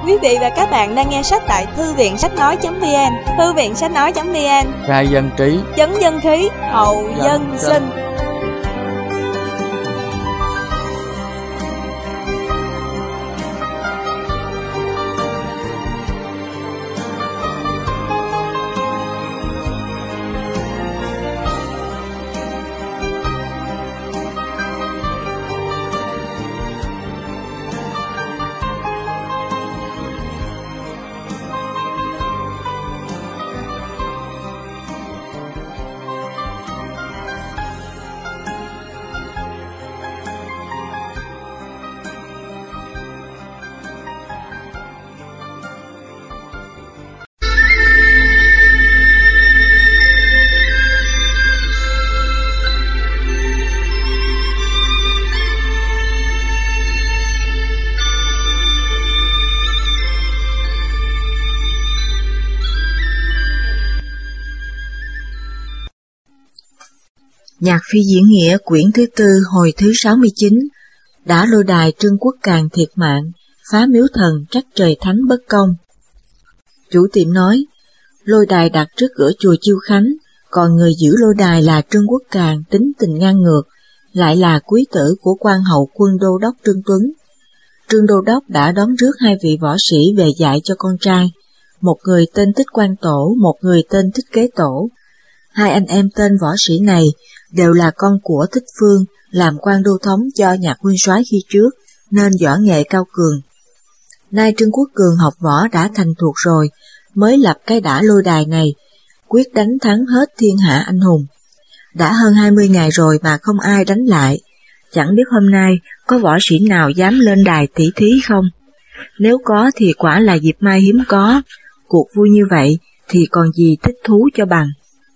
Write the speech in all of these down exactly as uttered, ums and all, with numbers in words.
Quý vị và các bạn đang nghe sách tại thư viện sách nói chấm vn. Thư viện sách nói chấm vn, khai dân trí, chấn dân khí, hậu dân, dân sinh. Nhạc phi diễn nghĩa quyển thứ tư hồi thứ sáu mươi chín. Đã lôi đài Trương Quốc Càn thiệt mạng, phá miếu thần trách trời thánh bất công. Chủ tiệm nói, lôi đài đặt trước cửa chùa Chiêu Khánh, còn người giữ lôi đài là Trương Quốc Càn tính tình ngang ngược, lại là quý tử của quan hậu quân đô đốc Trương Tuấn. Trương đô đốc đã đón rước hai vị võ sĩ về dạy cho con trai, một người tên Tích Quan Tổ, một người tên Tích Kế Tổ. Hai anh em tên võ sĩ này đều là con của Thích Phương, làm quan đô thống cho Nhạc Nguyên Soái khi trước, nên võ nghệ cao cường. Nay Trương Quốc Cường học võ đã thành thuộc rồi, mới lập cái đả lôi đài này, quyết đánh thắng hết thiên hạ anh hùng. Đã hơn hai mươi ngày rồi mà không ai đánh lại, chẳng biết hôm nay có võ sĩ nào dám lên đài tỷ thí không? Nếu có thì quả là dịp mai hiếm có, cuộc vui như vậy thì còn gì thích thú cho bằng.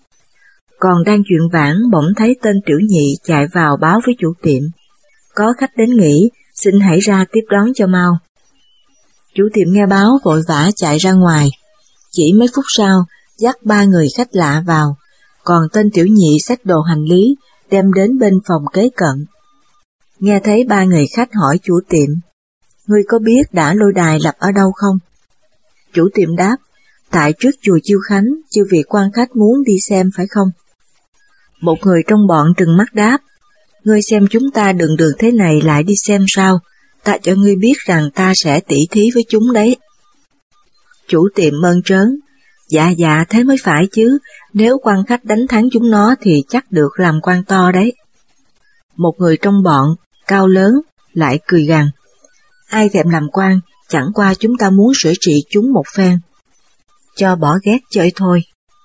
Còn đang chuyện vãn, bỗng thấy tên Tiểu Nhị chạy vào báo với chủ tiệm. Có khách đến nghỉ, xin hãy ra tiếp đón cho mau. Chủ tiệm nghe báo vội vã chạy ra ngoài. Chỉ mấy phút sau, dắt ba người khách lạ vào, còn tên Tiểu Nhị xách đồ hành lý, đem đến bên phòng kế cận. Nghe thấy ba người khách hỏi chủ tiệm, ngươi có biết đã lôi đài lập ở đâu không? Chủ tiệm đáp, tại trước chùa Chiêu Khánh, chư vị quan khách muốn đi xem phải không? Một người trong bọn trừng mắt đáp, ngươi xem chúng ta đường đường thế này lại đi xem sao, ta cho ngươi biết rằng ta sẽ tỉ thí với chúng đấy. Chủ tiệm mơn trớn, dạ dạ thế mới phải chứ, nếu quan khách đánh thắng chúng nó thì chắc được làm quan to đấy. Một người trong bọn, cao lớn, lại cười gằn, ai thèm làm quan, chẳng qua chúng ta muốn sửa trị chúng một phen. Cho bỏ ghét chơi thôi.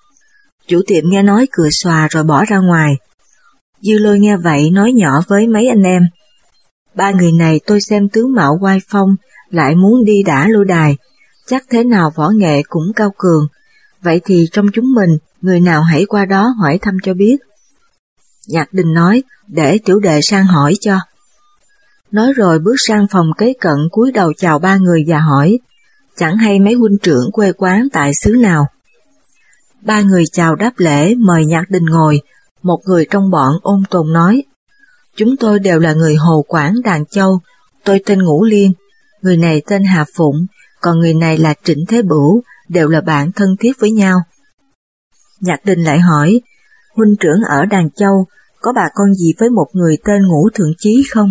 Chủ tiệm nghe nói cười xòa rồi bỏ ra ngoài. Dư Lôi nghe vậy nói nhỏ với mấy anh em, ba người này tôi xem tướng mạo oai phong, lại muốn đi đả lôi đài, chắc thế nào võ nghệ cũng cao cường, vậy thì trong chúng mình, người nào hãy qua đó hỏi thăm cho biết. Nhạc Đình nói, để tiểu đệ sang hỏi cho. Nói rồi bước sang phòng kế cận cúi đầu chào ba người và hỏi, chẳng hay mấy huynh trưởng quê quán tại xứ nào. Ba người chào đáp lễ mời Nhạc Đình ngồi, một người trong bọn ôn tồn nói, chúng tôi đều là người Hồ Quảng Đàn Châu, tôi tên Ngũ Liên, người này tên Hà Phụng, còn người này là Trịnh Thế Bửu, đều là bạn thân thiết với nhau. Nhạc Đình lại hỏi, huynh trưởng ở Đàn Châu, có bà con gì với một người tên Ngũ Thượng Chí không?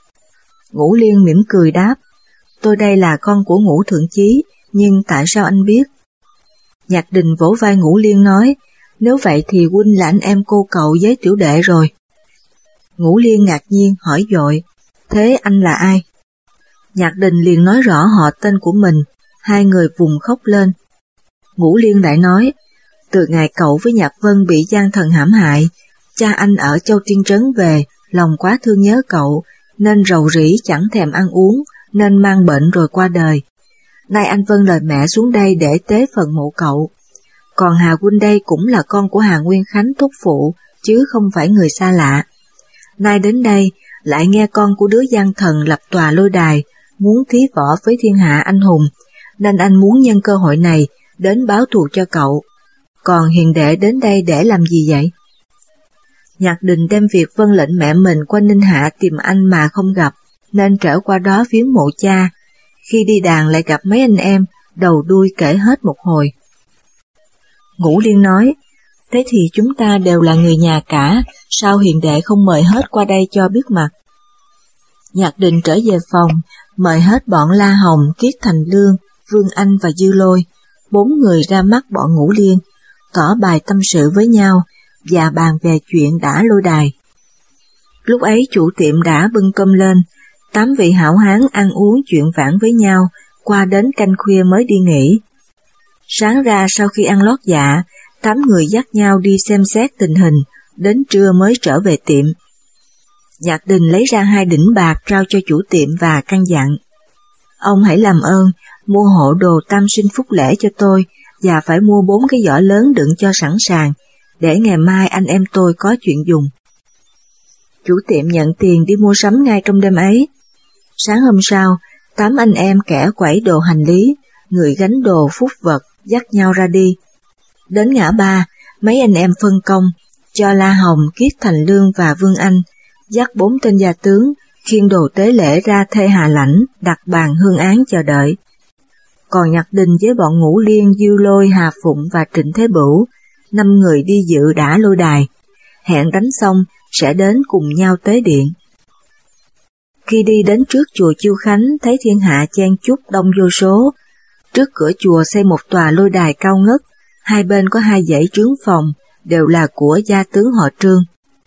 Ngũ Liên mỉm cười đáp, tôi đây là con của Ngũ Thượng Chí, nhưng tại sao anh biết? Nhạc Đình vỗ vai Ngũ Liên nói, nếu vậy thì huynh là anh em cô cậu với tiểu đệ rồi. Ngũ Liên ngạc nhiên hỏi dội, thế anh là ai? Nhạc Đình liền nói rõ họ tên của mình, hai người vùng khóc lên. Ngũ Liên lại nói, từ ngày cậu với Nhạc Vân bị gian thần hãm hại, cha anh ở Châu Tiên Trấn về, lòng quá thương nhớ cậu, nên rầu rĩ chẳng thèm ăn uống, nên mang bệnh rồi qua đời. Nay anh vâng lời mẹ xuống đây để tế phần mộ cậu. Còn Hà huynh đây cũng là con của Hà Nguyên Khánh thúc phụ, chứ không phải người xa lạ. Nay đến đây, lại nghe con của đứa gian thần lập tòa lôi đài, muốn thí võ với thiên hạ anh hùng, nên anh muốn nhân cơ hội này đến báo thù cho cậu. Còn hiền đệ đến đây để làm gì vậy? Nhạc Đình đem việc vâng lệnh mẹ mình qua Ninh Hạ tìm anh mà không gặp, nên trở qua đó viếng mộ cha. khi đi đàn lại gặp mấy anh em, đầu đuôi kể hết một hồi. Ngũ Liên nói, thế thì chúng ta đều là người nhà cả, sao hiền đệ không mời hết qua đây cho biết mặt. Nhạc Đình trở về phòng, mời hết bọn La Hồng, Kiết Thành Lương, Vương Anh và Dư Lôi, bốn người ra mắt bọn Ngũ Liên, tỏ bài tâm sự với nhau và bàn về chuyện đã lôi đài. Lúc ấy chủ tiệm đã bưng cơm lên, tám vị hảo hán ăn uống chuyện vãn với nhau, qua đến canh khuya mới đi nghỉ. Sáng ra sau khi ăn lót dạ, tám người dắt nhau đi xem xét tình hình, đến trưa mới trở về tiệm. Nhạc Đình lấy ra hai đỉnh bạc trao cho chủ tiệm và căn dặn. Ông hãy làm ơn, mua hộ đồ tam sinh phúc lễ cho tôi, và phải mua bốn cái giỏ lớn đựng cho sẵn sàng, để ngày mai anh em tôi có chuyện dùng. Chủ tiệm nhận tiền đi mua sắm ngay trong đêm ấy. Sáng hôm sau, tám anh em kẻ quẩy đồ hành lý, người gánh đồ phúc vật, dắt nhau ra đi. Đến ngã ba, mấy anh em phân công, cho La Hồng, Kiết Thành Lương và Vương Anh, dắt bốn tên gia tướng, khiêng đồ tế lễ ra thê Hà Lãnh, đặt bàn hương án chờ đợi. Còn Nhạc Đình với bọn Ngũ Liên, Dư Lôi, Hà Phụng và Trịnh Thế Bửu, năm người đi dự đã lôi đài, hẹn đánh xong sẽ đến cùng nhau tế điện. Khi đi đến trước chùa Chiêu Khánh, thấy thiên hạ chen chúc đông vô số. Trước cửa chùa xây một tòa lôi đài cao ngất, hai bên có hai dãy trướng phòng, đều là của gia tướng họ Trương.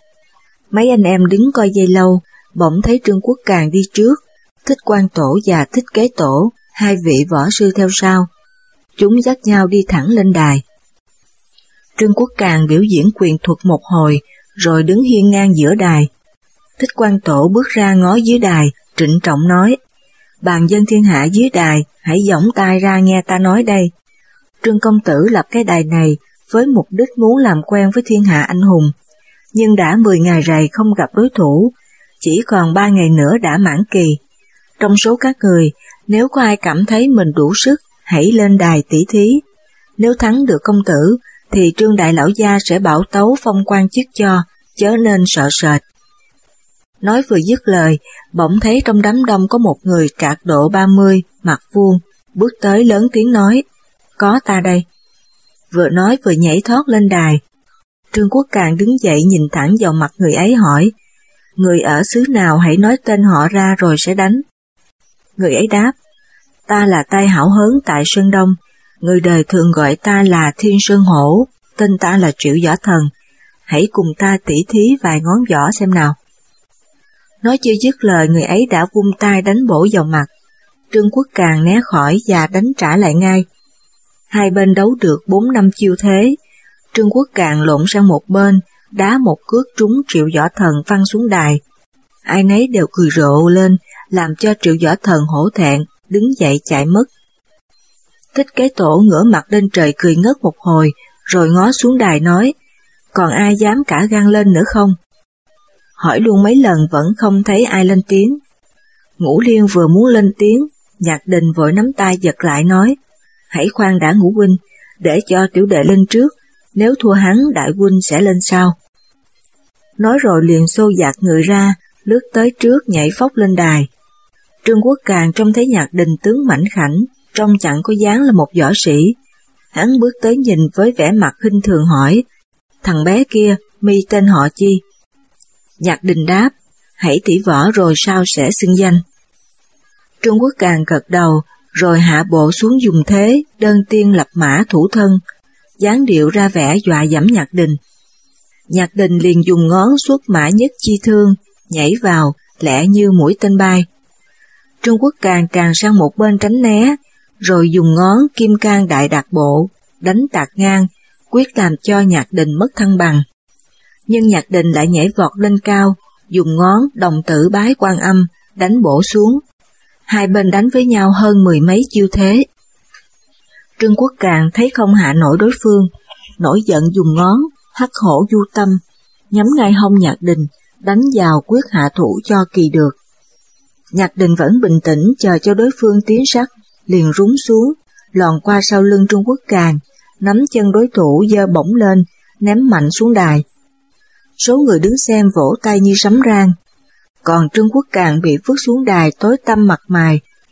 Mấy anh em đứng coi dây lâu, bỗng thấy Trương Quốc Càn đi trước, Thích Quan Tổ và Thích Kế Tổ, hai vị võ sư theo sau. Chúng dắt nhau đi thẳng lên đài. Trương Quốc Càn biểu diễn quyền thuật một hồi, rồi đứng hiên ngang giữa đài. Thích Quan Tổ bước ra ngó dưới đài, trịnh trọng nói, bàn dân thiên hạ dưới đài, hãy giỏng tai ra nghe ta nói đây. Trương công tử lập cái đài này với mục đích muốn làm quen với thiên hạ anh hùng, nhưng đã mười ngày rày không gặp đối thủ, chỉ còn ba ngày nữa đã mãn kỳ. Trong số các người, nếu có ai cảm thấy mình đủ sức, hãy lên đài tỷ thí. Nếu thắng được công tử, thì Trương đại lão gia sẽ bảo tấu phong quan chức cho, chớ nên sợ sệt. Nói vừa dứt lời, bỗng thấy trong đám đông có một người trạc độ ba mươi, mặt vuông, bước tới lớn tiếng nói, có ta đây. Vừa nói vừa nhảy thoát lên đài. Trương Quốc Càn đứng dậy nhìn thẳng vào mặt người ấy hỏi, người ở xứ nào hãy nói tên họ ra rồi sẽ đánh. Người ấy đáp, ta là tay hảo hớn tại Sơn Đông, người đời thường gọi ta là Thiên Sơn Hổ, tên ta là Triệu Võ Thần, hãy cùng ta tỉ thí vài ngón võ xem nào. Nói chưa dứt lời, người ấy đã vung tay đánh bổ vào mặt. Trương Quốc Càn né khỏi và đánh trả lại ngay. Hai bên đấu được bốn năm chiêu thế. Trương Quốc Càn lộn sang một bên, đá một cước trúng Triệu Võ Thần văng xuống đài. Ai nấy đều cười rộ lên, làm cho Triệu Võ Thần hổ thẹn, đứng dậy chạy mất. Thích Kế Tổ ngửa mặt lên trời cười ngất một hồi, rồi ngó xuống đài nói, còn ai dám cả gan lên nữa không? Hỏi luôn mấy lần vẫn không thấy ai lên tiếng. Ngũ Liên vừa muốn lên tiếng, Nhạc Đình vội nắm tay giật lại nói, hãy khoan đã Ngũ huynh, để cho tiểu đệ lên trước, nếu thua hắn đại huynh sẽ lên sau. Nói rồi liền xô dạt người ra, lướt tới trước nhảy phóc lên đài. Trương Quốc Càn trông thấy Nhạc Đình tướng mảnh khảnh, trông chẳng có dáng là một võ sĩ. Hắn bước tới nhìn với vẻ mặt khinh thường hỏi, thằng bé kia, mi tên họ chi? Nhạc Đình đáp, hãy tỉ võ rồi sau sẽ xưng danh. Trương Quốc Càn gật đầu, rồi hạ bộ xuống dùng thế, đơn tiên lập mã thủ thân, dáng điệu ra vẻ dọa dẫm Nhạc Đình. Nhạc Đình liền dùng ngón xuất mã nhất chi thương, nhảy vào, lẹ như mũi tên bay. Trương Quốc Càn tràn sang một bên tránh né, rồi dùng ngón kim can đại đạt bộ, đánh tạt ngang, quyết làm cho Nhạc Đình mất thăng bằng. Nhưng Nhạc Đình lại nhảy vọt lên cao, dùng ngón đồng tử bái Quan Âm, đánh bổ xuống. Hai bên đánh với nhau hơn mười mấy chiêu thế. Trương Quốc Càn thấy không hạ nổi đối phương, nổi giận dùng ngón, hắc hổ du tâm, nhắm ngay hông Nhạc Đình, đánh vào quyết hạ thủ cho kỳ được. Nhạc Đình vẫn bình tĩnh chờ cho đối phương tiến sắc, liền rúng xuống, lòn qua sau lưng Trương Quốc Càn, nắm chân đối thủ giơ bổng lên, ném mạnh xuống đài. Số người đứng xem vỗ tay như sấm rang. Còn Trương Quốc Càn bị vứt xuống đài tối tăm mặt mày,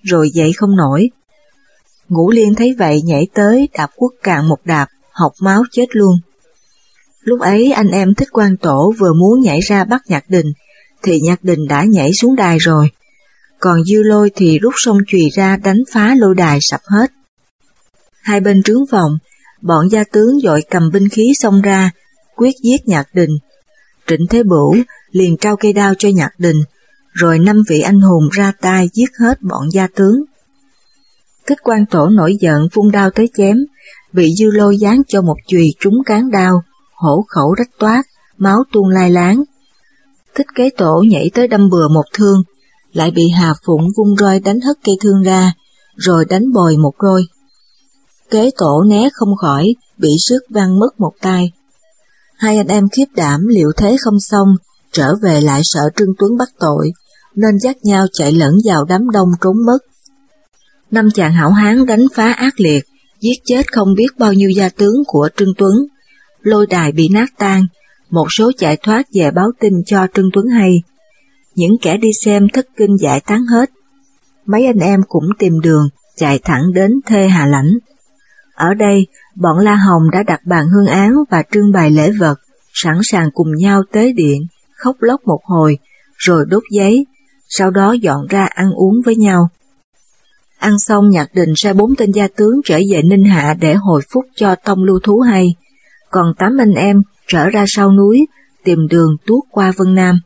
rồi dậy không nổi. Ngũ Liên thấy vậy nhảy tới đạp Quốc Càn một đạp, học máu chết luôn. Lúc ấy anh em Thích Quan Tổ vừa muốn nhảy ra bắt Nhạc Đình, thì Nhạc Đình đã nhảy xuống đài rồi. Còn Dư Lôi thì rút sông chùy ra đánh phá lôi đài sập hết. Hai bên trướng phòng, bọn gia tướng vội cầm binh khí xông ra, quyết giết Nhạc Đình. Trịnh Thế Bửu liền trao cây đao cho Nhạc Đình, rồi năm vị anh hùng ra tay giết hết bọn gia tướng. Thích Quan Tổ nổi giận vung đao tới chém, bị Dư Lôi giáng cho một chùy trúng cán đao, hổ khẩu rách toát, máu tuôn lai láng. Thích Kế Tổ nhảy tới đâm bừa một thương, lại bị Hà Phụng vung roi đánh hất cây thương ra, rồi đánh bồi một roi. Kế Tổ né không khỏi, bị sức văng mất một tay. Hai anh em khiếp đảm liệu thế không xong, trở về lại sợ Trương Tuấn bắt tội, nên dắt nhau chạy lẫn vào đám đông trốn mất. Năm chàng hảo hán đánh phá ác liệt, giết chết không biết bao nhiêu gia tướng của Trương Tuấn. Lôi đài bị nát tan, một số chạy thoát về báo tin cho Trương Tuấn hay. Những kẻ đi xem thất kinh giải tán hết. Mấy anh em cũng tìm đường, chạy thẳng đến Thê Hà Lãnh. Ở đây, bọn La Hồng đã đặt bàn hương án và trưng bày lễ vật, sẵn sàng cùng nhau tế điện, khóc lóc một hồi, rồi đốt giấy, sau đó dọn ra ăn uống với nhau. Ăn xong Nhạc Đình sai bốn tên gia tướng trở về Ninh Hạ để hồi phúc cho Tông Lưu Thú hay, còn tám anh em trở ra sau núi, tìm đường tuốt qua Vân Nam.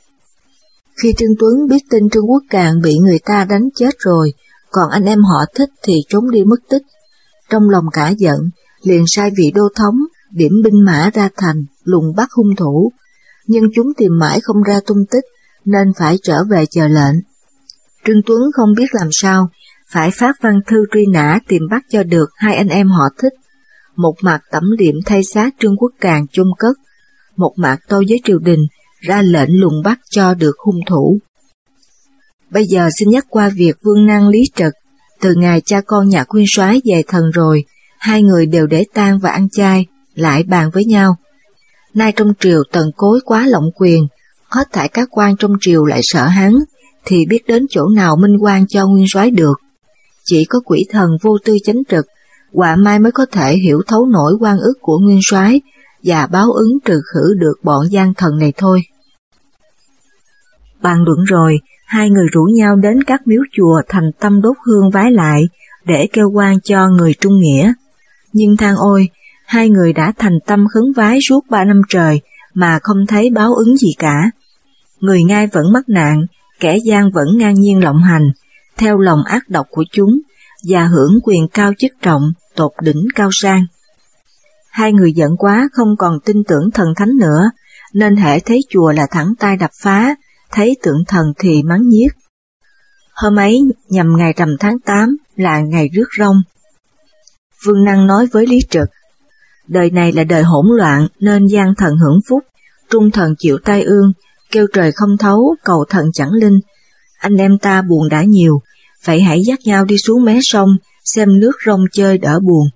Khi Trương Tuấn biết tin Trương Quốc Càn bị người ta đánh chết rồi, còn anh em họ Thích thì trốn đi mất tích. Trong lòng cả giận, liền sai vị đô thống điểm binh mã ra thành, lùng bắt hung thủ, nhưng chúng tìm mãi không ra tung tích, nên phải trở về chờ lệnh. Trương Tuấn không biết làm sao, phải phát văn thư truy nã tìm bắt cho được hai anh em họ Thích, một mặt tẩm liệm thay xác Trương Quốc Càn chôn cất, một mặt tâu với triều đình, ra lệnh lùng bắt cho được hung thủ. Bây giờ xin nhắc qua việc Vương Năng Lý Trực, từ ngày cha con Nhạc Nguyên Soái về thần rồi, hai người đều để tang và ăn chay, lại bàn với nhau. Nay trong triều tần cối quá lộng quyền, hết thảy các quan trong triều lại sợ hắn, thì biết đến chỗ nào minh oan cho Nguyên Soái được. Chỉ có quỷ thần vô tư chánh trực, Họa Mai mới có thể hiểu thấu nổi oan ức của Nguyên Soái và báo ứng trừ khử được bọn gian thần này thôi. Bàn luận rồi, hai người rủ nhau đến các miếu chùa thành tâm đốt hương vái lại để kêu oan cho người trung nghĩa. Nhưng than ôi, hai người đã thành tâm khấn vái suốt ba năm trời mà không thấy báo ứng gì cả. Người ngai vẫn mắc nạn, kẻ gian vẫn ngang nhiên lộng hành, theo lòng ác độc của chúng, và hưởng quyền cao chức trọng, tột đỉnh cao sang. Hai người giận quá không còn tin tưởng thần thánh nữa, nên hễ thấy chùa là thẳng tay đập phá, thấy tượng thần thì mắng nhiếc. Hôm ấy nhằm ngày rằm tháng tám là ngày rước rông. Vương Năng nói với Lý Trực, đời này là đời hỗn loạn nên gian thần hưởng phúc, trung thần chịu tai ương, kêu trời không thấu, cầu thần chẳng linh. Anh em ta buồn đã nhiều, vậy hãy dắt nhau đi xuống mé sông, xem nước rông chơi đỡ buồn.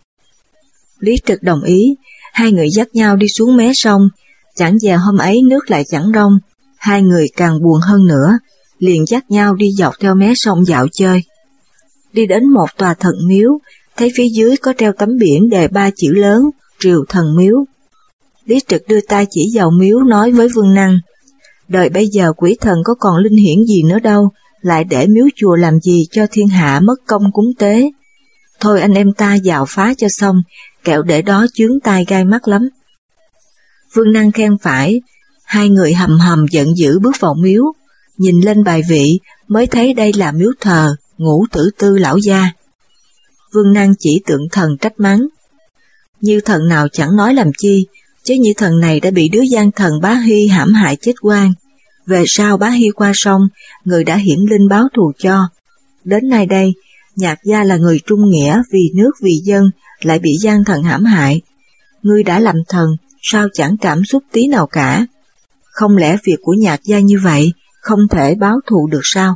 Lý Trực đồng ý, hai người dắt nhau đi xuống mé sông, chẳng dè hôm ấy nước lại chẳng rông, hai người càng buồn hơn nữa, liền dắt nhau đi dọc theo mé sông dạo chơi. Đi đến một tòa thần miếu, thấy phía dưới có treo tấm biển đề ba chữ lớn, Triều Thần Miếu. Lý Trực đưa tay chỉ vào miếu nói với Vương Năng, đời bây giờ quỷ thần có còn linh hiển gì nữa đâu, lại để miếu chùa làm gì cho thiên hạ mất công cúng tế. Thôi anh em ta vào phá cho xong, kẻo để đó chướng tai gai mắt lắm. Vương Năng khen phải, hai người hầm hầm giận dữ bước vào miếu, nhìn lên bài vị mới thấy đây là miếu thờ Ngũ Tử Tư lão gia. Vương Năng chỉ tượng thần trách mắng, như thần nào chẳng nói làm chi, chứ như thần này đã bị đứa gian thần Bá Hy hãm hại chết oan. Về sau Bá Hy qua sông, người đã hiển linh báo thù cho. Đến nay đây, Nhạc gia là người trung nghĩa vì nước vì dân, lại bị gian thần hãm hại. Ngươi đã làm thần, sao chẳng cảm xúc tí nào cả? Không lẽ việc của Nhạc gia như vậy, không thể báo thù được sao?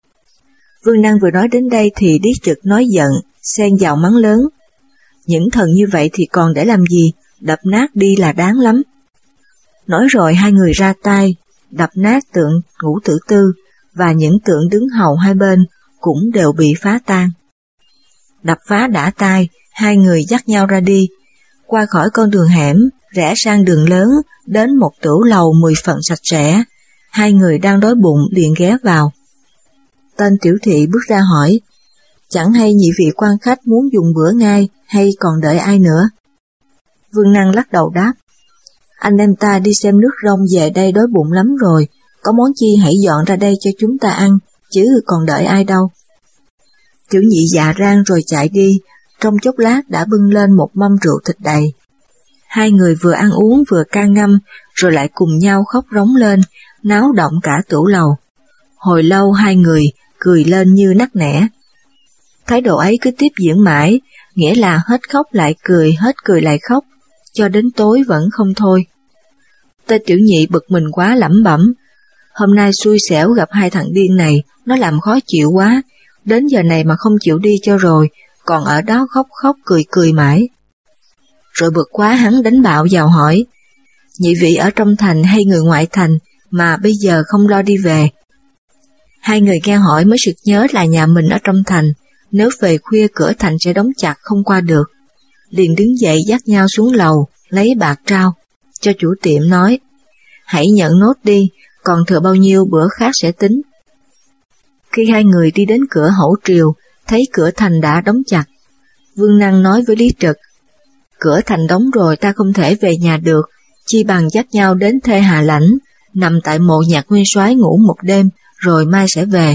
Vương Năng vừa nói đến đây thì Lý Trực nói giận, xen vào mắng lớn. Những thần như vậy thì còn để làm gì, đập nát đi là đáng lắm. Nói rồi hai người ra tay, đập nát tượng Ngũ Tử Tư và những tượng đứng hầu hai bên, cũng đều bị phá tan. Đập phá đã tai, hai người dắt nhau ra đi, qua khỏi con đường hẻm, rẽ sang đường lớn, đến một tửu lầu mười phần sạch sẽ. Hai người đang đói bụng liền ghé vào. Tên tiểu thị bước ra hỏi, chẳng hay nhị vị quan khách muốn dùng bữa ngay hay còn đợi ai nữa? Vương Năng lắc đầu đáp, anh em ta đi xem nước rông về đây đói bụng lắm rồi, có món chi hãy dọn ra đây cho chúng ta ăn, chứ còn đợi ai đâu. Tiểu nhị dạ rang rồi chạy đi, trong chốc lát đã bưng lên một mâm rượu thịt đầy. Hai người vừa ăn uống vừa ca ngâm, rồi lại cùng nhau khóc rống lên, náo động cả tửu lầu. Hồi lâu hai người cười lên như nắc nẻ. Thái độ ấy cứ tiếp diễn mãi, nghĩa là hết khóc lại cười, hết cười lại khóc, cho đến tối vẫn không thôi. Tên tiểu nhị bực mình quá lẩm bẩm, hôm nay xui xẻo gặp hai thằng điên này, nó làm khó chịu quá, đến giờ này mà không chịu đi cho rồi, còn ở đó khóc khóc cười cười mãi. Rồi bực quá hắn đánh bạo vào hỏi, nhị vị ở trong thành hay người ngoại thành mà bây giờ không lo đi về? Hai người nghe hỏi mới sực nhớ là nhà mình ở trong thành, nếu về khuya cửa thành sẽ đóng chặt không qua được. Liền đứng dậy dắt nhau xuống lầu, lấy bạc trao, cho chủ tiệm nói, hãy nhận nốt đi, còn thừa bao nhiêu bữa khác sẽ tính. Khi hai người đi đến cửa Hậu Triều, thấy cửa thành đã đóng chặt. Vương Năng nói với Lý Trực, cửa thành đóng rồi ta không thể về nhà được, chi bằng dắt nhau đến Thê Hà Lãnh, nằm tại mộ Nhạc Nguyên Soái ngủ một đêm, rồi mai sẽ về.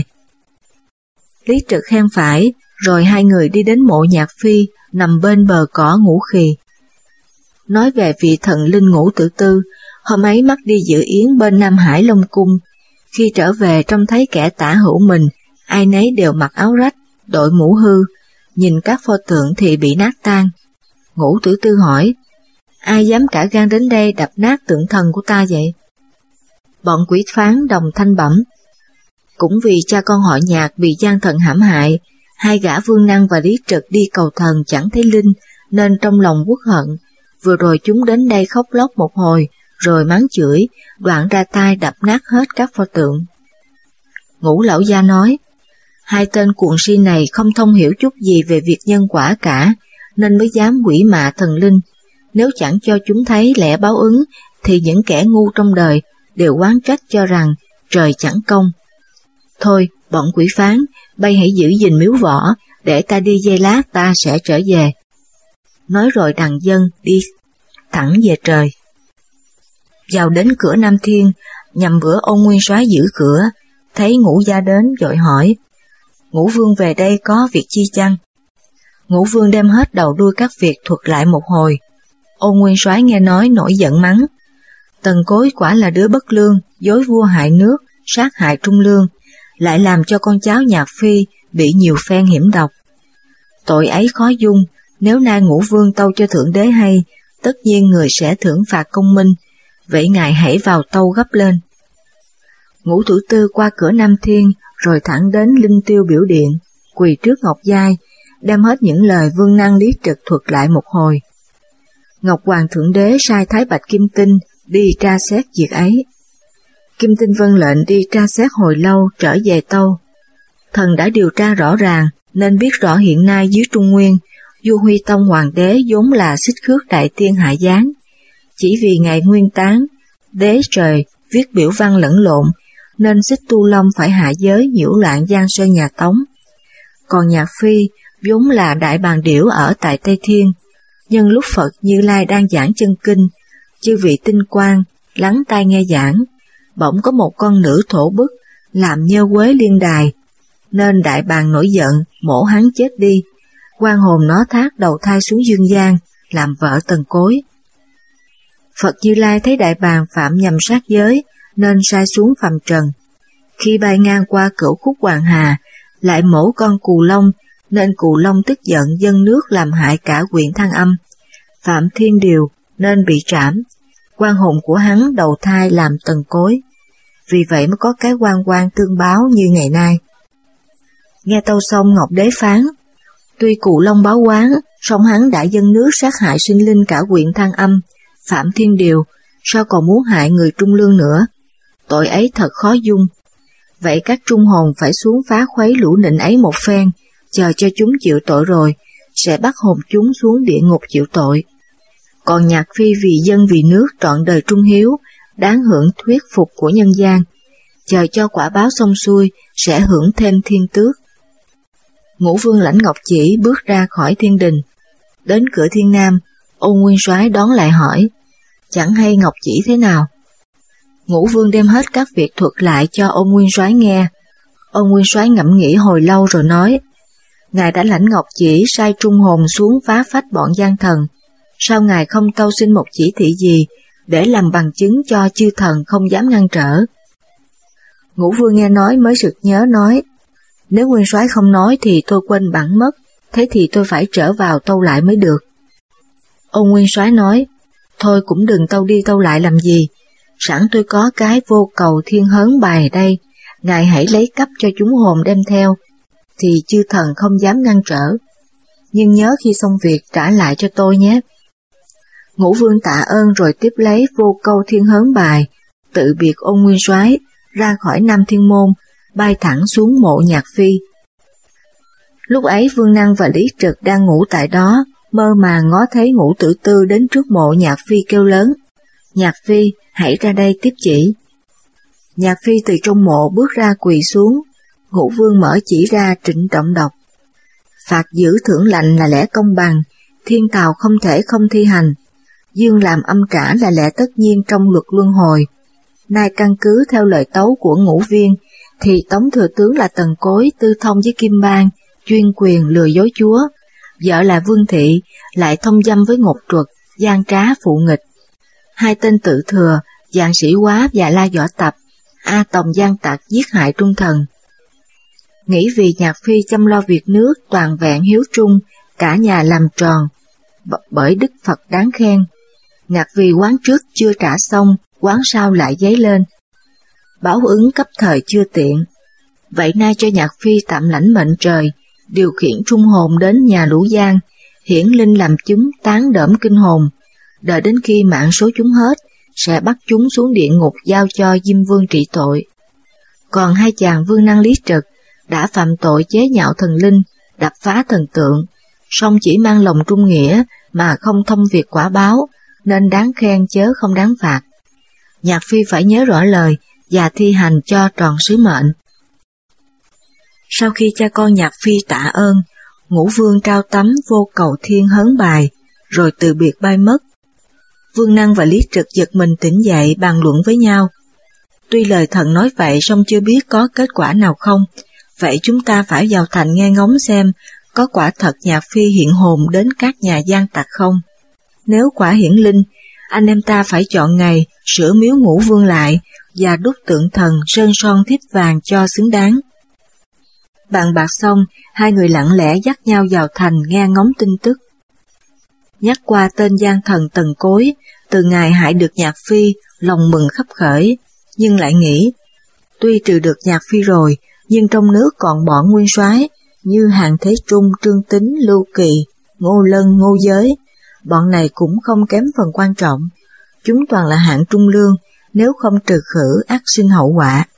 Lý Trực khen phải, rồi hai người đi đến mộ Nhạc Phi, nằm bên bờ cỏ ngủ khì. Nói về vị thần linh Ngũ Tử Tư, hôm ấy mắc đi dự yến bên Nam Hải Long Cung, khi trở về trông thấy kẻ tả hữu mình, ai nấy đều mặc áo rách, đội mũ hư, nhìn các pho tượng thì bị nát tan. Ngũ Tử Tư hỏi, ai dám cả gan đến đây đập nát tượng thần của ta vậy? Bọn quỷ phán đồng thanh bẩm, cũng vì cha con họ Nhạc bị gian thần hãm hại, hai gã Vương Năng và Lý Trực đi cầu thần chẳng thấy linh, nên trong lòng uất hận. Vừa rồi chúng đến đây khóc lóc một hồi, rồi mắng chửi, đoạn ra tay đập nát hết các pho tượng. Ngũ lão gia nói, hai tên cuồng si này không thông hiểu chút gì về việc nhân quả cả, nên mới dám quỷ mạ thần linh. Nếu chẳng cho chúng thấy lẽ báo ứng, thì những kẻ ngu trong đời đều oán trách cho rằng trời chẳng công. Thôi, bọn quỷ phán, bay hãy giữ gìn miếu võ, để ta đi giây lát ta sẽ trở về. Nói rồi đằng dân đi thẳng về trời. Vào đến cửa Nam Thiên, nhằm bữa Ôn Nguyên Soái giữ cửa, thấy Ngũ gia đến vội hỏi, Ngũ Vương về đây có việc chi chăng? Ngũ Vương đem hết đầu đuôi các việc thuật lại một hồi. Ôn Nguyên Soái nghe nói nổi giận mắng, Tần Cối quả là đứa bất lương, dối vua hại nước, sát hại Trung Lương, lại làm cho con cháu Nhạc Phi bị nhiều phen hiểm độc. Tội ấy khó dung, nếu nay Ngũ Vương tâu cho Thượng Đế hay, tất nhiên người sẽ thưởng phạt công minh, vậy ngài hãy vào tâu gấp lên. Ngũ Tử Tư qua cửa Nam Thiên, rồi thẳng đến Linh Tiêu Biểu Điện, quỳ trước Ngọc Giai, đem hết những lời Vương Năng Lý Trực thuật lại một hồi. Ngọc Hoàng Thượng Đế sai Thái Bạch Kim Tinh đi tra xét việc ấy. Kim Tinh vâng lệnh đi tra xét hồi lâu trở về tâu. Thần đã điều tra rõ ràng nên biết rõ hiện nay dưới Trung Nguyên, vua Huy Tông Hoàng đế vốn là Xích Khước Đại Tiên hạ giáng. Chỉ vì ngày nguyên táng, đế trời viết biểu văn lẫn lộn, nên Xích Tu Long phải hạ giới nhiễu loạn Giang Sơn nhà Tống. Còn Nhạc Phi vốn là đại bàng điểu ở tại Tây Thiên, nhân lúc Phật Như Lai đang giảng chân kinh, chư vị tinh quan lắng tai nghe giảng, bỗng có một con nữ thổ bức làm nhơ quế liên đài, nên đại bàng nổi giận mổ hắn chết đi, quan hồn nó thác đầu thai xuống dương gian làm vợ Tần Cối. Phật Như Lai thấy đại bàng phạm nhầm sát giới nên sai xuống phàm trần. Khi bay ngang qua cửu khúc Hoàng Hà, lại mổ con Cù Long, nên Cù Long tức giận dâng nước làm hại cả huyện Thăng Âm. Phạm Thiên Điều nên bị trảm, quan hồn của hắn đầu thai làm Tần Cối. Vì vậy mới có cái oan oan tương báo như ngày nay. Nghe tâu xong Ngọc Đế phán, tuy Cù Long báo oán, song hắn đã dâng nước sát hại sinh linh cả huyện Thăng Âm. Phạm Thiên Điều sao còn muốn hại người Trung Lương nữa, tội ấy thật khó dung. vậy các trung hồn phải xuống phá khuấy lũ nịnh ấy một phen, chờ cho chúng chịu tội rồi, sẽ bắt hồn chúng xuống địa ngục chịu tội. Còn Nhạc Phi vì dân vì nước trọn đời trung hiếu, đáng hưởng thuyết phục của nhân gian, chờ cho quả báo xong xuôi sẽ hưởng thêm thiên tước. Ngũ Vương lãnh ngọc chỉ bước ra khỏi thiên đình, đến cửa thiên nam, Ôn Nguyên Soái đón lại hỏi, chẳng hay ngọc chỉ thế nào? Ngũ Vương đem hết các việc thuật lại cho Ôn Nguyên Soái nghe. Ôn Nguyên Soái ngẫm nghĩ hồi lâu rồi nói, ngài đã lãnh ngọc chỉ sai trung hồn xuống phá phách bọn gian thần, sao ngài không tâu xin một chỉ thị gì để làm bằng chứng cho chư thần không dám ngăn trở? Ngũ Vương nghe nói mới sực nhớ nói, nếu Nguyên Soái không nói thì tôi quên bẵng mất, thế thì tôi phải trở vào tâu lại mới được. Ôn Nguyên Soái nói, thôi cũng đừng tâu đi tâu lại làm gì, sẵn tôi có cái vô cầu thiên hớn bài đây, ngài hãy lấy cấp cho chúng hồn đem theo, thì chư thần không dám ngăn trở, nhưng nhớ khi xong việc trả lại cho tôi nhé. Ngũ Vương tạ ơn rồi tiếp lấy vô câu thiên hớn bài, tự biệt Ôn Nguyên Soái, ra khỏi Nam Thiên Môn, bay thẳng xuống mộ Nhạc Phi. Lúc ấy Vương Năng và Lý Trực đang ngủ tại đó, mơ màng ngó thấy Ngũ Tử Tư đến trước mộ Nhạc Phi kêu lớn, Nhạc Phi, hãy ra đây tiếp chỉ. Nhạc Phi từ trong mộ bước ra quỳ xuống, Ngũ Vương mở chỉ ra trịnh trọng đọc, phạt giữ thưởng lạnh là lẽ công bằng, thiên tào không thể không thi hành, dương làm âm trả là lẽ tất nhiên trong luật luân hồi. Nay căn cứ theo lời tấu của Ngũ Viên, thì Tống Thừa Tướng là Tần Cối tư thông với Kim Bang, chuyên quyền lừa dối chúa, vợ là Vương Thị lại thông dâm với Ngột Truật, gian trá phụ nghịch. Hai tên tự thừa, Giàng Sĩ Quá và La Võ Tập, A Tòng gian tặc giết hại trung thần. Nghĩ vì Nhạc Phi chăm lo việc nước toàn vẹn hiếu trung, cả nhà làm tròn, bởi Đức Phật đáng khen. Ngạc vì quán trước chưa trả xong, quán sau lại dấy lên. Báo ứng cấp thời chưa tiện. Vậy nay cho Nhạc Phi tạm lãnh mệnh trời, điều khiển trung hồn đến nhà Lũ Giang, hiển linh làm chứng tán đỡm kinh hồn. Đợi đến khi mạng số chúng hết, sẽ bắt chúng xuống địa ngục giao cho Diêm Vương trị tội. Còn hai chàng Vương Năng Lý Trực đã phạm tội chế nhạo thần linh, đập phá thần tượng, song chỉ mang lòng trung nghĩa mà không thông việc quả báo, nên đáng khen chớ không đáng phạt. Nhạc Phi phải nhớ rõ lời và thi hành cho tròn sứ mệnh. Sau khi cha con Nhạc Phi tạ ơn, Ngũ Vương trao tấm vô cầu thiên hớn bài, rồi từ biệt bay mất. Vương Năng và Lý Trực giật mình tỉnh dậy bàn luận với nhau. Tuy lời thần nói vậy song chưa biết có kết quả nào không, vậy chúng ta phải vào thành nghe ngóng xem có quả thật Nhạc Phi hiện hồn đến các nhà gian tặc không. Nếu quả hiển linh, anh em ta phải chọn ngày sửa miếu Ngũ Vương lại và đúc tượng thần sơn son thiếp vàng cho xứng đáng. Bàn bạc xong, hai người lặng lẽ dắt nhau vào thành nghe ngóng tin tức. Nhắc qua tên gian thần Tần Cối, từ ngày hại được Nhạc Phi, lòng mừng khắp khởi, nhưng lại nghĩ, tuy trừ được Nhạc Phi rồi, nhưng trong nước còn bọn nguyên soái như Hàn Thế Trung, Trương Tính, Lưu Kỳ, Ngô Lân, Ngô Giới, bọn này cũng không kém phần quan trọng. Chúng toàn là hạng trung lương, nếu không trừ khử ắt sinh hậu quả.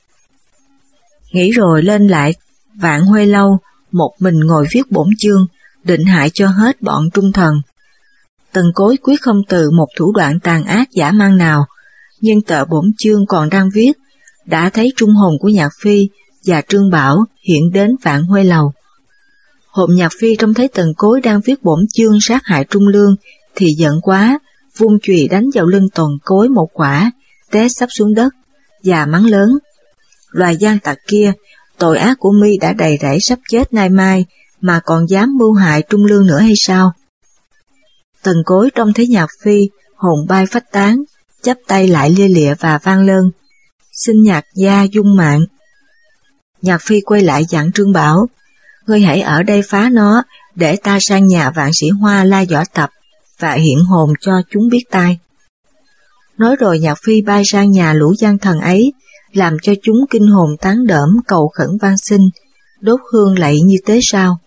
Nghĩ rồi lên lại Vạn Huê Lâu, một mình ngồi viết bổn chương, định hại cho hết bọn trung thần. Tần Cối quyết không từ một thủ đoạn tàn ác dã man nào, nhưng tờ bổn chương còn đang viết, đã thấy trung hồn của Nhạc Phi và Trương Bảo hiện đến Vạn Huê Lầu. Hồn Nhạc Phi trông thấy Tần Cối đang viết bổn chương sát hại trung lương, thì giận quá, vung chùy đánh vào lưng Tần Cối một quả, té sắp xuống đất, và mắng lớn. Loài gian tặc kia, tội ác của mi đã đầy rẫy sắp chết nay mai, mà còn dám mưu hại trung lương nữa hay sao? Tần Cối trông thấy Nhạc Phi, hồn bay phách tán, chắp tay lại lia lịa và vang lơn, xin Nhạc gia dung mạng. Nhạc Phi quay lại dặn Trương Bảo, ngươi hãy ở đây phá nó, để ta sang nhà Vạn Sĩ Hoa La Võ Tập, và hiện hồn cho chúng biết tai. Nói rồi Nhạc Phi bay sang nhà lũ gian thần ấy, làm cho chúng kinh hồn tán đỡm cầu khẩn van xin, đốt hương lạy như tế sao.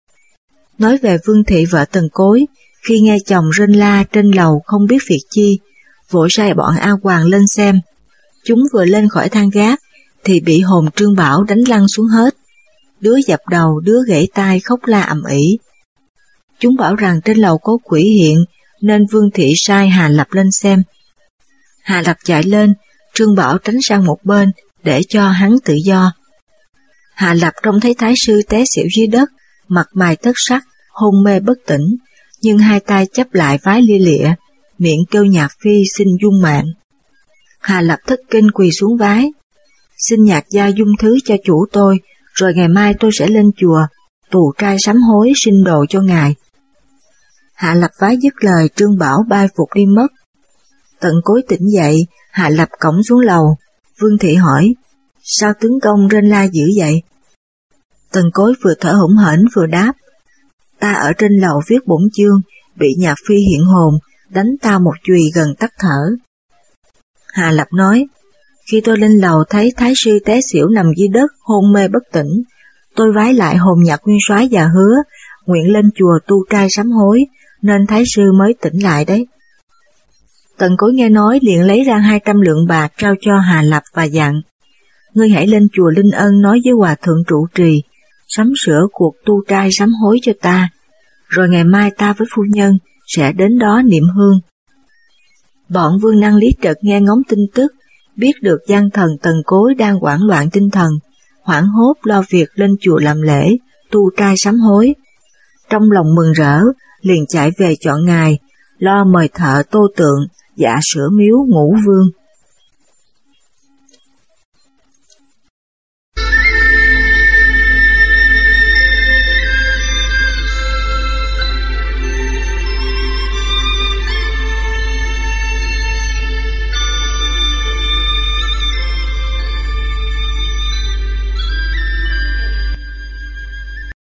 Nói về Vương Thị vợ Tần Cối, khi nghe chồng rên la trên lầu không biết việc chi, vội sai bọn A Hoàng lên xem. Chúng vừa lên khỏi thang gác, thì bị hồn Trương Bảo đánh lăn xuống hết. Đứa dập đầu, đứa gãy tai khóc la ầm ĩ. Chúng bảo rằng trên lầu có quỷ hiện, nên Vương Thị sai Hà Lập lên xem. Hà Lập chạy lên, Trương Bảo tránh sang một bên để cho hắn tự do. Hà Lập trông thấy Thái sư té xỉu dưới đất, mặt mày tất sắc, hôn mê bất tỉnh, nhưng hai tay chắp lại vái lia lịa, miệng kêu Nhạc Phi xin dung mạng. Hà Lập thất kinh quỳ xuống vái: "Xin Nhạc gia dung thứ cho chủ tôi, rồi ngày mai tôi sẽ lên chùa, tù trai sám hối xin độ cho ngài." Hạ Lập vái dứt lời, Trương Bảo bay phục đi mất. Tần Cối tỉnh dậy, Hạ Lập cõng xuống lầu. Vương Thị hỏi: "Sao tướng công rên la dữ vậy?" Tần Cối vừa thở hổn hển vừa đáp: "Ta ở trên lầu viết bổn chương, bị Nhạc Phi hiện hồn, đánh tao một chùy gần tắt thở." Hạ Lập nói: "Khi tôi lên lầu thấy Thái sư té xỉu nằm dưới đất, hôn mê bất tỉnh, tôi vái lại hồn Nhạc nguyên soái và hứa, nguyện lên chùa tu trai sám hối, nên Thái sư mới tỉnh lại đấy." Tần Cối nghe nói liền lấy ra hai trăm lượng bạc trao cho Hà Lập và dặn: "Ngươi hãy lên chùa Linh Ân nói với hòa thượng trụ trì, sắm sửa cuộc tu trai sám hối cho ta, rồi ngày mai ta với phu nhân sẽ đến đó niệm hương." Bọn Vương Năng Lý chợt nghe ngóng tin tức, biết được gian thần Tần Cối đang hoảng loạn tinh thần, hoảng hốt lo việc lên chùa làm lễ, tu trai sám hối. Trong lòng mừng rỡ, liền chạy về chọn ngày, lo mời thợ tô tượng, dạ sửa miếu ngũ vương.